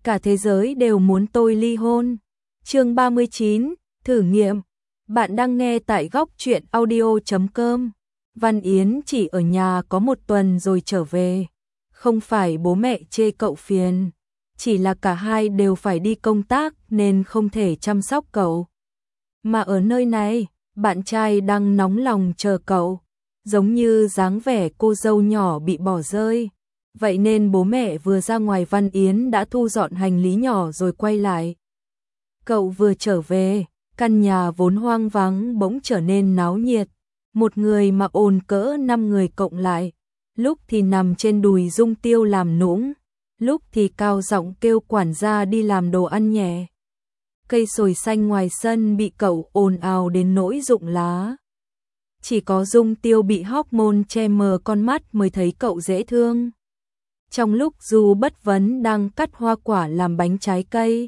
cả thế giới đều muốn tôi ly hôn. Chương 39, thử nghiệm. Bạn đang nghe tại góc truyện audio.com. Văn Yến chỉ ở nhà có một tuần rồi trở về. Không phải bố mẹ chê cậu phiền, chỉ là cả hai đều phải đi công tác nên không thể chăm sóc cậu. Mà ở nơi này, bạn trai đang nóng lòng chờ cậu, giống như dáng vẻ cô dâu nhỏ bị bỏ rơi. Vậy nên bố mẹ vừa ra ngoài, Văn Yến đã thu dọn hành lý nhỏ rồi quay lại. Cậu vừa trở về, căn nhà vốn hoang vắng bỗng trở nên náo nhiệt. Một người mà ồn cỡ 5 người cộng lại, lúc thì nằm trên đùi Dung Tiêu làm nũng, lúc thì cao giọng kêu quản gia đi làm đồ ăn nhẹ. Cây sồi xanh ngoài sân bị cậu ồn ào đến nỗi rụng lá. Chỉ có Dung Tiêu bị hormone che mờ con mắt mới thấy cậu dễ thương. Trong lúc Du Bất Vấn đang cắt hoa quả làm bánh trái cây,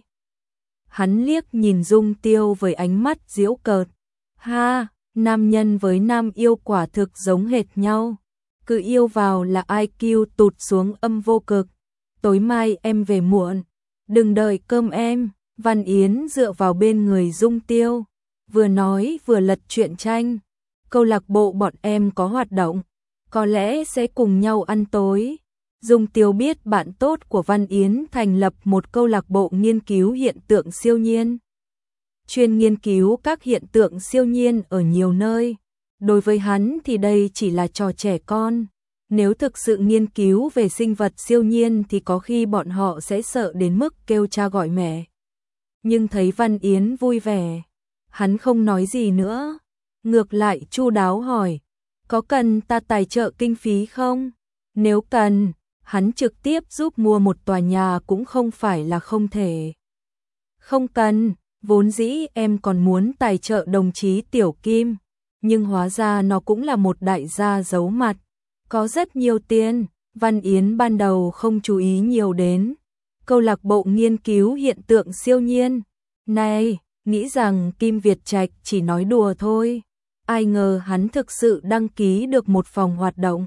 hắn liếc nhìn Dung Tiêu với ánh mắt giễu cợt. Ha, nam nhân với nam yêu quả thực giống hệt nhau. Cứ yêu vào là IQ tụt xuống âm vô cực. Tối mai em về muộn, đừng đợi cơm em. Văn Yến dựa vào bên người Dung Tiêu, vừa nói vừa lật truyện tranh. Câu lạc bộ bọn em có hoạt động, có lẽ sẽ cùng nhau ăn tối. Dung Tiêu biết bạn tốt của Văn Yến thành lập một câu lạc bộ nghiên cứu hiện tượng siêu nhiên, chuyên nghiên cứu các hiện tượng siêu nhiên ở nhiều nơi. Đối với hắn thì đây chỉ là trò trẻ con. Nếu thực sự nghiên cứu về sinh vật siêu nhiên thì có khi bọn họ sẽ sợ đến mức kêu cha gọi mẹ. Nhưng thấy Văn Yến vui vẻ, hắn không nói gì nữa. Ngược lại chu đáo hỏi, có cần ta tài trợ kinh phí không? Nếu cần, hắn trực tiếp giúp mua một tòa nhà cũng không phải là không thể. Không cần, vốn dĩ em còn muốn tài trợ đồng chí Tiểu Kim, nhưng hóa ra nó cũng là một đại gia giấu mặt, có rất nhiều tiền. Văn Yến ban đầu không chú ý nhiều đến câu lạc bộ nghiên cứu hiện tượng siêu nhiên này, nghĩ rằng Kim Việt Trạch chỉ nói đùa thôi. Ai ngờ hắn thực sự đăng ký được một phòng hoạt động,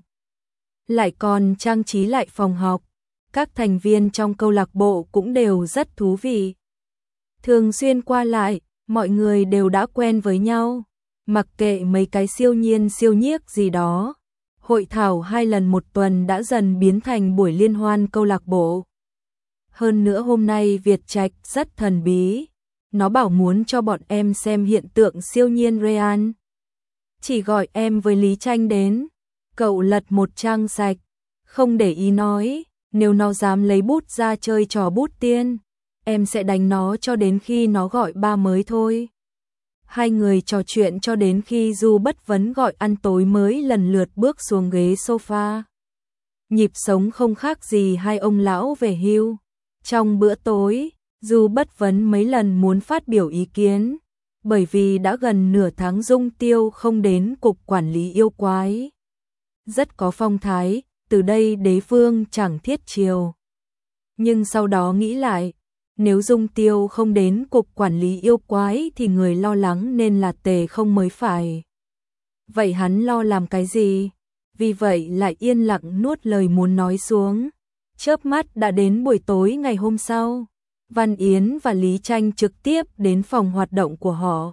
lại còn trang trí lại phòng học. Các thành viên trong câu lạc bộ cũng đều rất thú vị. Thường xuyên qua lại, mọi người đều đã quen với nhau. Mặc kệ mấy cái siêu nhiên siêu nhiếc gì đó, hội thảo 2 lần một tuần đã dần biến thành buổi liên hoan câu lạc bộ. Hơn nữa hôm nay Việt Trạch rất thần bí. Nó bảo muốn cho bọn em xem hiện tượng siêu nhiên real. Chỉ gọi em với Lý Tranh đến. Cậu lật một trang sạch, không để ý nói, nếu nó dám lấy bút ra chơi trò bút tiên, em sẽ đánh nó cho đến khi nó gọi ba mới thôi. Hai người trò chuyện cho đến khi Du Bất Vấn gọi ăn tối mới lần lượt bước xuống ghế sofa. Nhịp sống không khác gì hai ông lão về hưu. Trong bữa tối, Du Bất Vấn mấy lần muốn phát biểu ý kiến, bởi vì đã gần nửa tháng Dung Tiêu không đến cục quản lý yêu quái. Rất có phong thái, từ đây đế vương chẳng thiết chiều. Nhưng sau đó nghĩ lại, nếu Dung Tiêu không đến cục quản lý yêu quái thì người lo lắng nên là Tề Không mới phải. Vậy hắn lo làm cái gì? Vì vậy lại yên lặng nuốt lời muốn nói xuống. Chớp mắt đã đến buổi tối ngày hôm sau. Văn Yến và Lý Tranh trực tiếp đến phòng hoạt động của họ.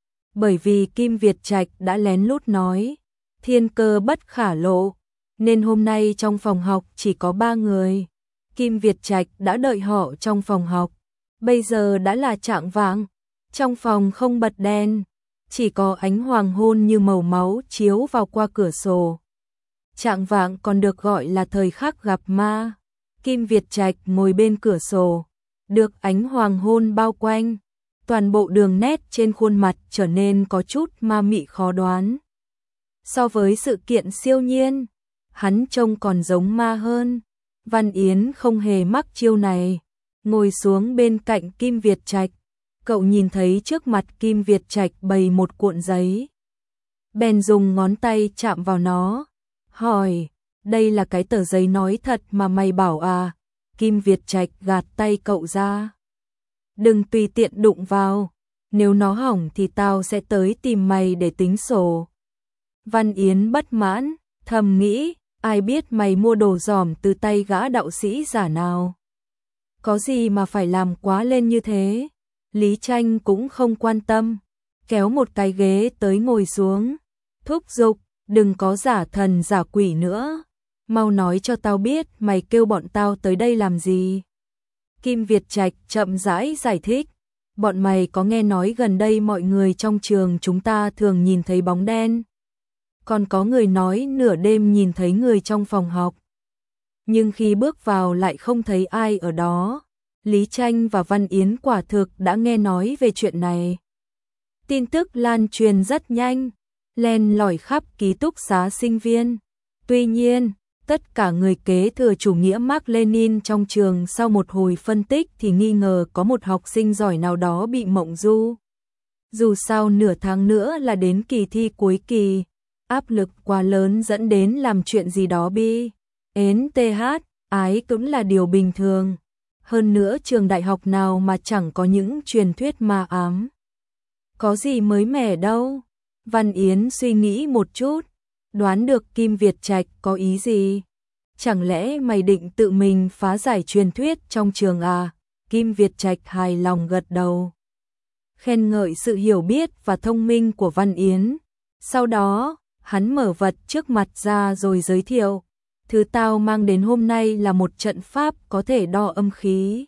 Bởi vì Kim Việt Trạch đã lén lút nói, thiên cơ bất khả lộ, nên hôm nay trong phòng học chỉ có 3 người. Kim Việt Trạch đã đợi họ trong phòng học. Bây giờ đã là chạng vạng, trong phòng không bật đèn, chỉ có ánh hoàng hôn như màu máu chiếu vào qua cửa sổ. Chạng vạng còn được gọi là thời khắc gặp ma. Kim Việt Trạch ngồi bên cửa sổ, được ánh hoàng hôn bao quanh, toàn bộ đường nét trên khuôn mặt trở nên có chút ma mị khó đoán. So với sự kiện siêu nhiên, hắn trông còn giống ma hơn. Văn Yến không hề mắc chiêu này, ngồi xuống bên cạnh Kim Việt Trạch. Cậu nhìn thấy trước mặt Kim Việt Trạch bày một cuộn giấy, bèn dùng ngón tay chạm vào nó, hỏi, đây là cái tờ giấy nói thật mà mày bảo à? Kim Việt Trạch gạt tay cậu ra. Đừng tùy tiện đụng vào, nếu nó hỏng thì tao sẽ tới tìm mày để tính sổ. Văn Yến bất mãn, thầm nghĩ, ai biết mày mua đồ giỏm từ tay gã đạo sĩ giả nào. Có gì mà phải làm quá lên như thế? Lý Tranh cũng không quan tâm, kéo một cái ghế tới ngồi xuống, thúc giục, đừng có giả thần giả quỷ nữa. Mau nói cho tao biết mày kêu bọn tao tới đây làm gì. Kim Việt Trạch chậm rãi giải thích, bọn mày có nghe nói gần đây mọi người trong trường chúng ta thường nhìn thấy bóng đen. Còn có người nói nửa đêm nhìn thấy người trong phòng học. Nhưng khi bước vào lại không thấy ai ở đó. Lý Tranh và Văn Yến quả thực đã nghe nói về chuyện này. Tin tức lan truyền rất nhanh, len lỏi khắp ký túc xá sinh viên. Tuy nhiên, tất cả người kế thừa chủ nghĩa Mác Lênin trong trường sau một hồi phân tích thì nghi ngờ có một học sinh giỏi nào đó bị mộng du. Dù sao nửa tháng nữa là đến kỳ thi cuối kỳ, áp lực quá lớn dẫn đến làm chuyện gì đó bi. Ến TH, ái cũng là điều bình thường. Hơn nữa trường đại học nào mà chẳng có những truyền thuyết ma ám. Có gì mới mẻ đâu. Văn Yến suy nghĩ một chút, đoán được Kim Việt Trạch có ý gì. Chẳng lẽ mày định tự mình phá giải truyền thuyết trong trường à? Kim Việt Trạch hài lòng gật đầu, khen ngợi sự hiểu biết và thông minh của Văn Yến. Sau đó, hắn mở vật trước mặt ra rồi giới thiệu. Thứ tao mang đến hôm nay là một trận pháp có thể đo âm khí.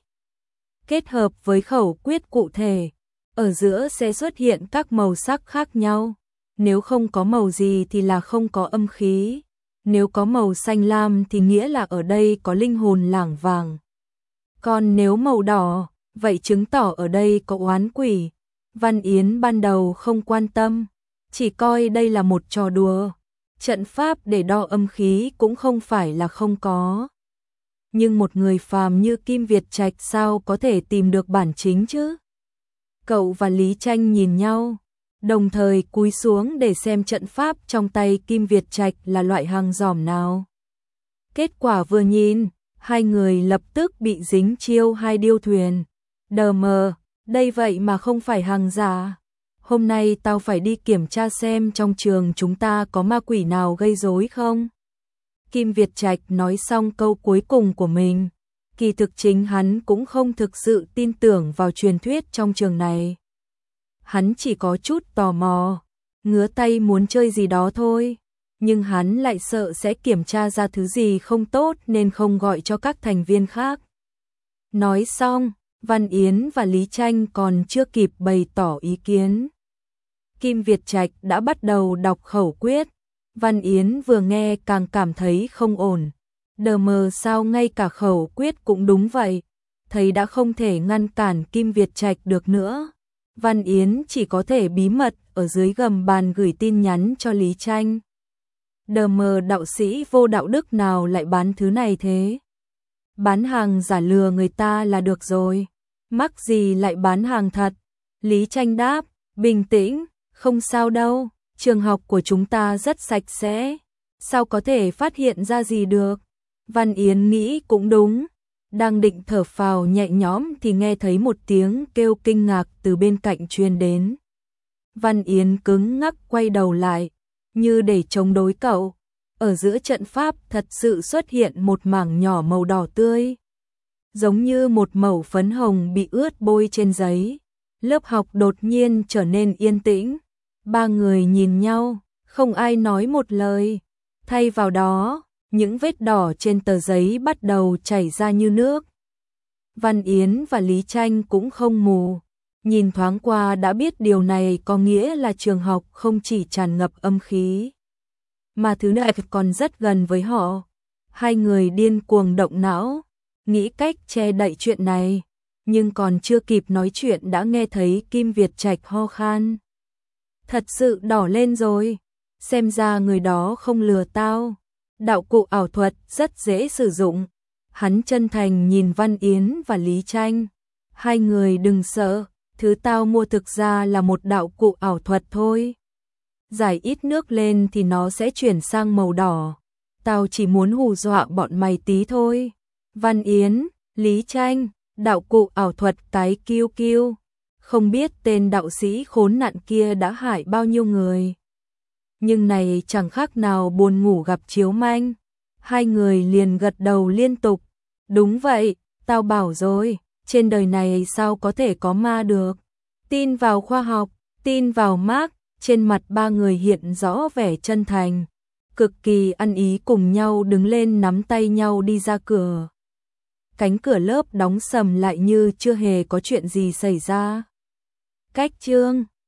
Kết hợp với khẩu quyết cụ thể, ở giữa sẽ xuất hiện các màu sắc khác nhau. Nếu không có màu gì thì là không có âm khí. Nếu có màu xanh lam thì nghĩa là ở đây có linh hồn lảng vàng. Còn nếu màu đỏ, vậy chứng tỏ ở đây có oán quỷ. Văn Yến ban đầu không quan tâm, chỉ coi đây là một trò đùa. Trận pháp để đo âm khí cũng không phải là không có. Nhưng một người phàm như Kim Việt Trạch sao có thể tìm được bản chính chứ? Cậu và Lý Tranh nhìn nhau, đồng thời cúi xuống để xem trận pháp trong tay Kim Việt Trạch là loại hàng giòm nào. Kết quả vừa nhìn, hai người lập tức bị dính chiêu hai điêu thuyền. Đờ mờ, đây vậy mà không phải hàng giả. Hôm nay tao phải đi kiểm tra xem trong trường chúng ta có ma quỷ nào gây rối không. Kim Việt Trạch nói xong câu cuối cùng của mình. Kỳ thực chính hắn cũng không thực sự tin tưởng vào truyền thuyết trong trường này. Hắn chỉ có chút tò mò, ngứa tay muốn chơi gì đó thôi. Nhưng hắn lại sợ sẽ kiểm tra ra thứ gì không tốt nên không gọi cho các thành viên khác. Nói xong, Văn Yến và Lý Tranh còn chưa kịp bày tỏ ý kiến. Kim Việt Trạch đã bắt đầu đọc khẩu quyết. Văn Yến vừa nghe càng cảm thấy không ổn. Đờ mờ sao ngay cả khẩu quyết cũng đúng vậy. Thấy đã không thể ngăn cản Kim Việt Trạch được nữa. Văn Yến chỉ có thể bí mật ở dưới gầm bàn gửi tin nhắn cho Lý Tranh. Đờ mờ đạo sĩ vô đạo đức nào lại bán thứ này thế? Bán hàng giả lừa người ta là được rồi. Mắc gì lại bán hàng thật? Lý Tranh đáp, bình tĩnh, không sao đâu, trường học của chúng ta rất sạch sẽ. Sao có thể phát hiện ra gì được? Văn Yến nghĩ cũng đúng. Đang định thở phào nhẹ nhõm thì nghe thấy một tiếng kêu kinh ngạc từ bên cạnh truyền đến. Văn Yến cứng ngắc quay đầu lại, như để chống đối cậu. Ở giữa trận pháp thật sự xuất hiện một mảng nhỏ màu đỏ tươi. Giống như một mẩu phấn hồng bị ướt bôi trên giấy. Lớp học đột nhiên trở nên yên tĩnh. Ba người nhìn nhau, không ai nói một lời. Thay vào đó, những vết đỏ trên tờ giấy bắt đầu chảy ra như nước. Văn Yến và Lý Tranh cũng không mù. Nhìn thoáng qua đã biết điều này có nghĩa là trường học không chỉ tràn ngập âm khí, mà thứ này còn rất gần với họ. Hai người điên cuồng động não, nghĩ cách che đậy chuyện này. Nhưng còn chưa kịp nói chuyện đã nghe thấy Kim Việt Trạch ho khan. Thật sự đỏ lên rồi. Xem ra người đó không lừa tao. Đạo cụ ảo thuật rất dễ sử dụng. Hắn chân thành nhìn Văn Yến và Lý Tranh. Hai người đừng sợ, thứ tao mua thực ra là một đạo cụ ảo thuật thôi. Giải ít nước lên thì nó sẽ chuyển sang màu đỏ. Tao chỉ muốn hù dọa bọn mày tí thôi. Văn Yến, Lý Tranh, đạo cụ ảo thuật cái kiêu kiêu. Không biết tên đạo sĩ khốn nạn kia đã hại bao nhiêu người. Nhưng này chẳng khác nào buồn ngủ gặp chiếu manh. Hai người liền gật đầu liên tục. Đúng vậy, Tao bảo rồi, trên đời này sao có thể có ma được. Tin vào khoa học, tin vào Mark, trên mặt ba người hiện rõ vẻ chân thành. Cực kỳ ăn ý cùng nhau đứng lên nắm tay nhau đi ra cửa. Cánh cửa lớp đóng sầm lại như chưa hề có chuyện gì xảy ra. Cách chương